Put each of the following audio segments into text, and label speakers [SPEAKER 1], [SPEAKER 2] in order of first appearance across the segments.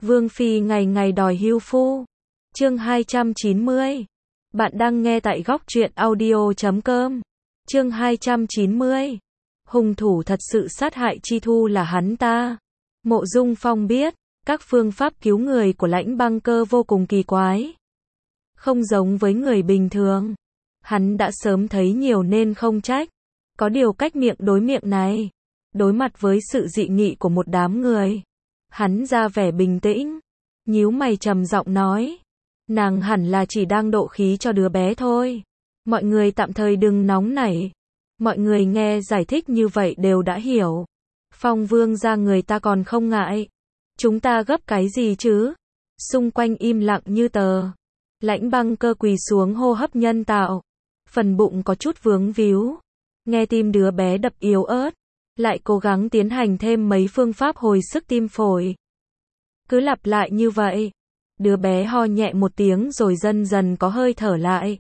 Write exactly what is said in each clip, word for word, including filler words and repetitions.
[SPEAKER 1] Vương Phi ngày ngày đòi hưu phu. Chương hai trăm chín mươi. Bạn đang nghe tại góc truyện audio chấm com. Chương hai trăm chín mươi. Hung thủ thật sự sát hại Chi Thu là hắn ta. Mộ Dung Phong biết, các phương pháp cứu người của Lãnh Băng Cơ vô cùng kỳ quái. Không giống với người bình thường. Hắn đã sớm thấy nhiều nên không trách. Có điều cách miệng đối miệng này, đối mặt với sự dị nghị của một đám người, hắn ra vẻ bình tĩnh, nhíu mày trầm giọng nói, nàng hẳn là chỉ đang độ khí cho đứa bé thôi. Mọi người tạm thời đừng nóng nảy. Mọi người nghe giải thích như vậy đều đã hiểu. Phong Vương gia người ta còn không ngại. Chúng ta gấp cái gì chứ? Xung quanh im lặng như tờ. Lãnh Băng Cơ quỳ xuống hô hấp nhân tạo. Phần bụng có chút vướng víu. Nghe tim đứa bé đập yếu ớt. Lại cố gắng tiến hành thêm mấy phương pháp hồi sức tim phổi. Cứ lặp lại như vậy. Đứa bé ho nhẹ một tiếng rồi dần dần có hơi thở lại.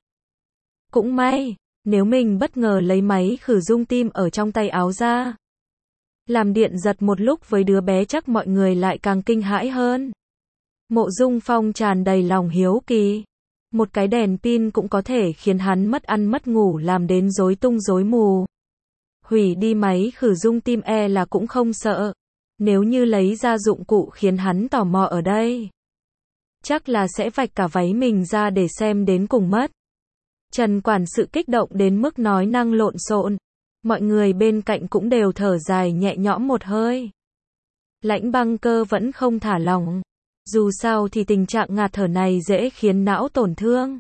[SPEAKER 1] Cũng may, nếu mình bất ngờ lấy máy khử rung tim ở trong tay áo ra, làm điện giật một lúc với đứa bé chắc mọi người lại càng kinh hãi hơn. Mộ Dung Phong tràn đầy lòng hiếu kỳ. Một cái đèn pin cũng có thể khiến hắn mất ăn mất ngủ làm đến rối tung rối mù. Hủy đi máy khử rung tim e là cũng không sợ. Nếu như lấy ra dụng cụ khiến hắn tò mò ở đây, chắc là sẽ vạch cả váy mình ra để xem đến cùng mất. Trần quản sự kích động đến mức nói năng lộn xộn. Mọi người bên cạnh cũng đều thở dài nhẹ nhõm một hơi. Lãnh Băng Cơ vẫn không thả lỏng. Dù sao thì tình trạng ngạt thở này dễ khiến não tổn thương.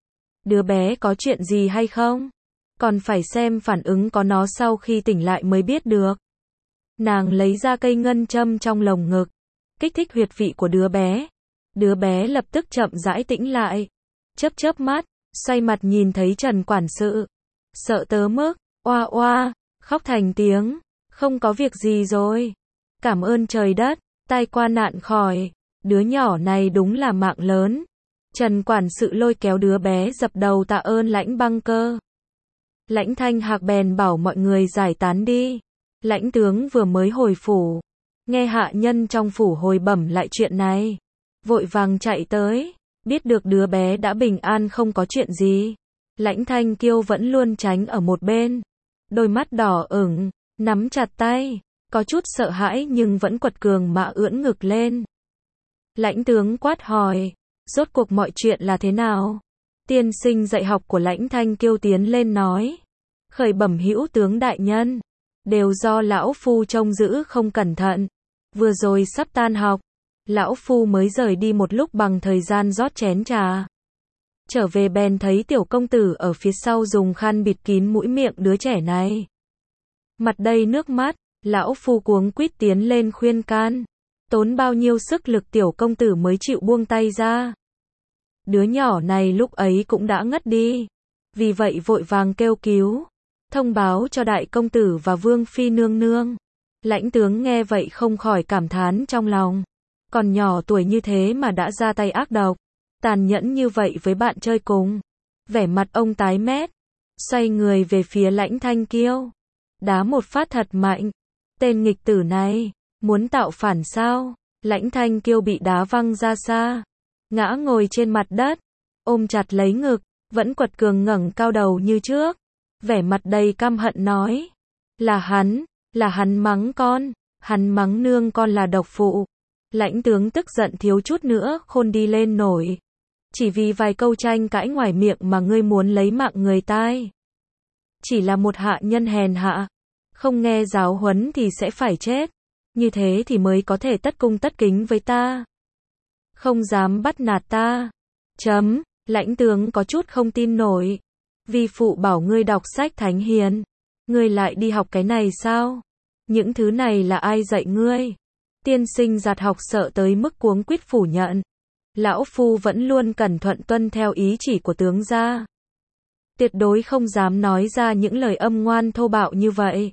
[SPEAKER 1] Đứa bé có chuyện gì hay không? Còn phải xem phản ứng có nó sau khi tỉnh lại mới biết được. Nàng lấy ra cây ngân châm trong lồng ngực, kích thích huyệt vị của đứa bé. Đứa bé lập tức chậm rãi tĩnh lại. Chớp chớp mắt, xoay mặt nhìn thấy Trần quản sự. Sợ tớ mức, oa oa, khóc thành tiếng. Không có việc gì rồi. Cảm ơn trời đất, tai qua nạn khỏi. Đứa nhỏ này đúng là mạng lớn. Trần quản sự lôi kéo đứa bé dập đầu tạ ơn Lãnh Băng Cơ. Lãnh Thanh Hạc bèn bảo mọi người giải tán đi. Lãnh tướng vừa mới hồi phủ, nghe hạ nhân trong phủ hồi bẩm lại chuyện này, vội vàng chạy tới, biết được đứa bé đã bình an không có chuyện gì. Lãnh Thanh Kiêu vẫn luôn tránh ở một bên, đôi mắt đỏ ửng, nắm chặt tay, có chút sợ hãi nhưng vẫn quật cường mà ưỡn ngực lên. Lãnh tướng quát hỏi, rốt cuộc mọi chuyện là thế nào? Tiên sinh dạy học của Lãnh Thanh Kiêu tiến lên nói, khởi bẩm hữu tướng đại nhân, đều do lão phu trông giữ không cẩn thận. Vừa rồi sắp tan học, lão phu mới rời đi một lúc bằng thời gian rót chén trà. Trở về bèn thấy tiểu công tử ở phía sau dùng khăn bịt kín mũi miệng đứa trẻ này. Mặt đầy nước mắt, lão phu cuống quýt tiến lên khuyên can. Tốn bao nhiêu sức lực tiểu công tử mới chịu buông tay ra. Đứa nhỏ này lúc ấy cũng đã ngất đi. Vì vậy vội vàng kêu cứu, thông báo cho đại công tử và Vương Phi nương nương. Lãnh tướng nghe vậy không khỏi cảm thán trong lòng. Còn nhỏ tuổi như thế mà đã ra tay ác độc, tàn nhẫn như vậy với bạn chơi cùng. Vẻ mặt ông tái mét, xoay người về phía Lãnh Thanh Kiêu, đá một phát thật mạnh. Tên nghịch tử này, muốn tạo phản sao? Lãnh Thanh Kiêu bị đá văng ra xa, ngã ngồi trên mặt đất, ôm chặt lấy ngực, vẫn quật cường ngẩng cao đầu như trước. Vẻ mặt đầy căm hận nói, là hắn, là hắn mắng con, hắn mắng nương con là độc phụ. Lãnh tướng tức giận thiếu chút nữa khôn đi lên nổi. Chỉ vì vài câu tranh cãi ngoài miệng mà ngươi muốn lấy mạng người tai. Chỉ là một hạ nhân hèn hạ, không nghe giáo huấn thì sẽ phải chết. Như thế thì mới có thể tất cung tất kính với ta. Không dám bắt nạt ta. Chấm, lãnh tướng có chút không tin nổi. Vi phụ bảo ngươi đọc sách thánh hiền, ngươi lại đi học cái này sao? Những thứ này là ai dạy ngươi? Tiên sinh giạt học sợ tới mức cuống quýt phủ nhận. Lão phu vẫn luôn cẩn thận tuân theo ý chỉ của tướng gia. Tuyệt đối không dám nói ra những lời âm ngoan thô bạo như vậy.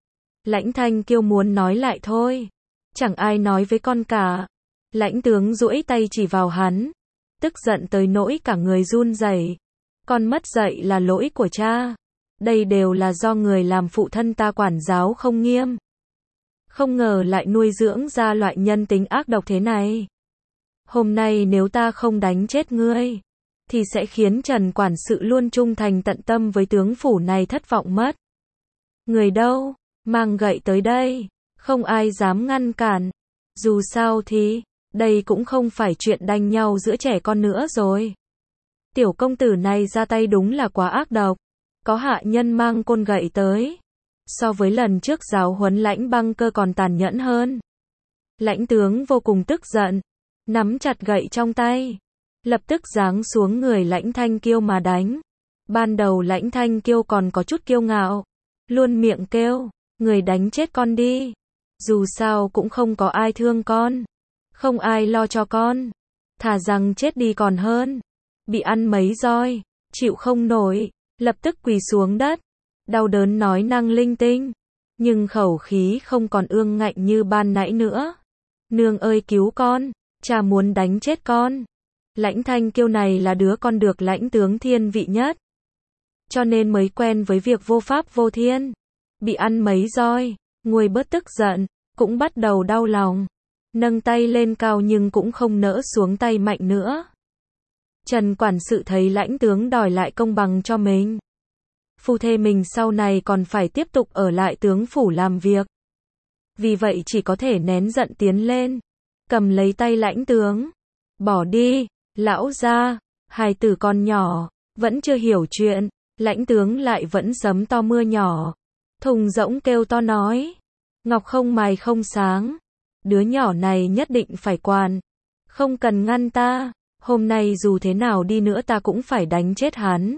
[SPEAKER 1] Lãnh Thanh Kiêu muốn nói lại thôi. Chẳng ai nói với con cả. Lãnh tướng duỗi tay chỉ vào hắn, tức giận tới nỗi cả người run rẩy. Con mất dạy là lỗi của cha. Đây đều là do người làm phụ thân ta quản giáo không nghiêm. Không ngờ lại nuôi dưỡng ra loại nhân tính ác độc thế này. Hôm nay nếu ta không đánh chết ngươi, thì sẽ khiến Trần quản sự luôn trung thành tận tâm với tướng phủ này thất vọng mất. Người đâu? Mang gậy tới đây. Không ai dám ngăn cản. Dù sao thì, đây cũng không phải chuyện đánh nhau giữa trẻ con nữa rồi. Tiểu công tử này ra tay đúng là quá ác độc. Có hạ nhân mang côn gậy tới. So với lần trước giáo huấn Lãnh Băng Cơ còn tàn nhẫn hơn. Lãnh tướng vô cùng tức giận, nắm chặt gậy trong tay, lập tức giáng xuống người Lãnh Thanh Kiêu mà đánh. Ban đầu Lãnh Thanh Kiêu còn có chút kiêu ngạo, luôn miệng kêu, người đánh chết con đi. Dù sao cũng không có ai thương con, không ai lo cho con, thà rằng chết đi còn hơn. Bị ăn mấy roi, chịu không nổi, lập tức quỳ xuống đất, đau đớn nói năng linh tinh, nhưng khẩu khí không còn ương ngạnh như ban nãy nữa. Nương ơi cứu con, cha muốn đánh chết con. Lãnh Thanh Kiêu này là đứa con được lãnh tướng thiên vị nhất, cho nên mới quen với việc vô pháp vô thiên. Bị ăn mấy roi, nguôi bớt tức giận, cũng bắt đầu đau lòng, nâng tay lên cao nhưng cũng không nỡ xuống tay mạnh nữa. Trần quản sự thấy lãnh tướng đòi lại công bằng cho mình, phu thê mình sau này còn phải tiếp tục ở lại tướng phủ làm việc, vì vậy chỉ có thể nén giận tiến lên, cầm lấy tay lãnh tướng. Bỏ đi, lão gia, hài tử con nhỏ, vẫn chưa hiểu chuyện. Lãnh tướng lại vẫn sấm to mưa nhỏ, thùng rỗng kêu to nói, ngọc không mài không sáng, đứa nhỏ này nhất định phải quản, không cần ngăn ta, hôm nay dù thế nào đi nữa ta cũng phải đánh chết hắn.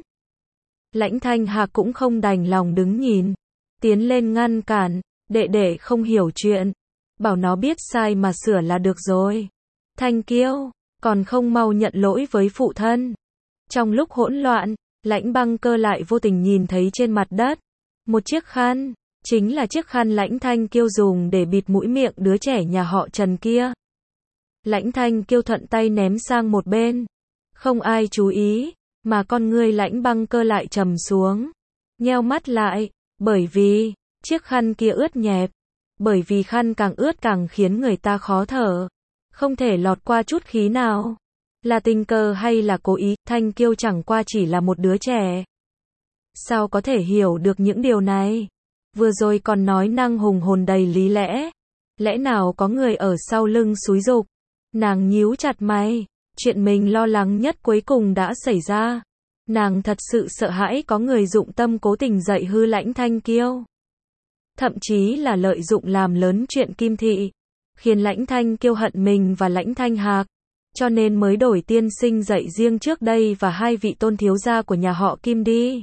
[SPEAKER 1] Lãnh Thanh Hạc cũng không đành lòng đứng nhìn, tiến lên ngăn cản, đệ đệ không hiểu chuyện, bảo nó biết sai mà sửa là được rồi. Thanh Kiêu, còn không mau nhận lỗi với phụ thân. Trong lúc hỗn loạn, Lãnh Băng Cơ lại vô tình nhìn thấy trên mặt đất một chiếc khăn, chính là chiếc khăn Lãnh Thanh Kiêu dùng để bịt mũi miệng đứa trẻ nhà họ Trần kia. Lãnh Thanh Kiêu thuận tay ném sang một bên, không ai chú ý, mà con ngươi Lãnh Băng Cơ lại trầm xuống, nheo mắt lại, bởi vì chiếc khăn kia ướt nhẹp, bởi vì khăn càng ướt càng khiến người ta khó thở, không thể lọt qua chút khí nào. Là tình cờ hay là cố ý, Thanh Kiêu chẳng qua chỉ là một đứa trẻ. Sao có thể hiểu được những điều này? Vừa rồi còn nói năng hùng hồn đầy lý lẽ. Lẽ nào có người ở sau lưng xúi giục? Nàng nhíu chặt mày. Chuyện mình lo lắng nhất cuối cùng đã xảy ra. Nàng thật sự sợ hãi có người dụng tâm cố tình dạy hư Lãnh Thanh Kiêu. Thậm chí là lợi dụng làm lớn chuyện Kim Thị, khiến Lãnh Thanh Kiêu hận mình và Lãnh Thanh Hạc, cho nên mới đổi tiên sinh dạy riêng trước đây và hai vị tôn thiếu gia của nhà họ Kim đi.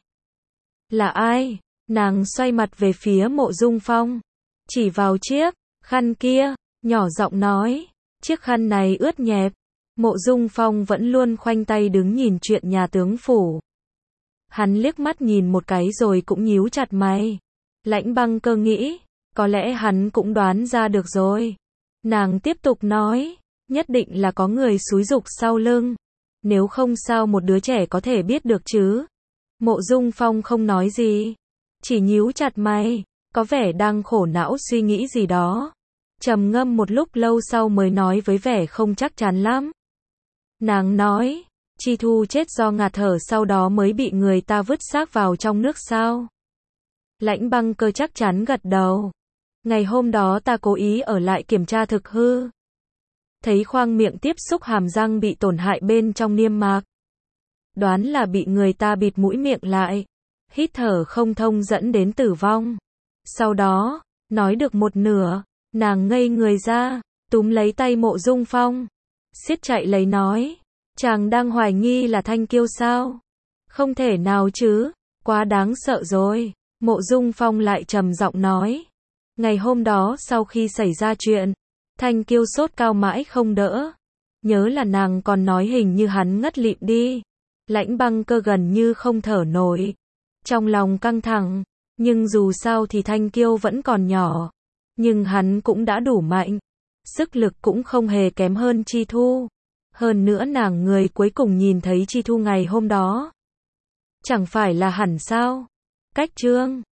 [SPEAKER 1] Là ai? Nàng xoay mặt về phía Mộ Dung Phong, chỉ vào chiếc khăn kia, nhỏ giọng nói, chiếc khăn này ướt nhẹp. Mộ Dung Phong vẫn luôn khoanh tay đứng nhìn chuyện nhà tướng phủ. Hắn liếc mắt nhìn một cái rồi cũng nhíu chặt mày. Lãnh Băng Cơ nghĩ, có lẽ hắn cũng đoán ra được rồi. Nàng tiếp tục nói, nhất định là có người xúi giục sau lưng. Nếu không sao một đứa trẻ có thể biết được chứ? Mộ Dung Phong không nói gì, chỉ nhíu chặt mày, có vẻ đang khổ não suy nghĩ gì đó. Trầm ngâm một lúc lâu sau mới nói với vẻ không chắc chắn lắm. Nàng nói, Chi Thu chết do ngạt thở sau đó mới bị người ta vứt xác vào trong nước sao? Lãnh Băng Cơ chắc chắn gật đầu. Ngày hôm đó ta cố ý ở lại kiểm tra thực hư. Thấy khoang miệng tiếp xúc hàm răng bị tổn hại bên trong niêm mạc. Đoán là bị người ta bịt mũi miệng lại. Hít thở không thông dẫn đến tử vong. Sau đó, nói được một nửa, nàng ngây người ra, túm lấy tay Mộ Dung Phong. Siết chạy lấy nói, chàng đang hoài nghi là Thanh Kiêu sao? Không thể nào chứ, quá đáng sợ rồi. Mộ Dung Phong lại trầm giọng nói, ngày hôm đó sau khi xảy ra chuyện, Thanh Kiêu sốt cao mãi không đỡ. Nhớ là nàng còn nói hình như hắn ngất lịm đi. Lãnh Băng Cơ gần như không thở nổi. Trong lòng căng thẳng, nhưng dù sao thì Thanh Kiêu vẫn còn nhỏ. Nhưng hắn cũng đã đủ mạnh. Sức lực cũng không hề kém hơn Chi Thu. Hơn nữa nàng người cuối cùng nhìn thấy Chi Thu ngày hôm đó. Chẳng phải là hẳn sao? Cách chương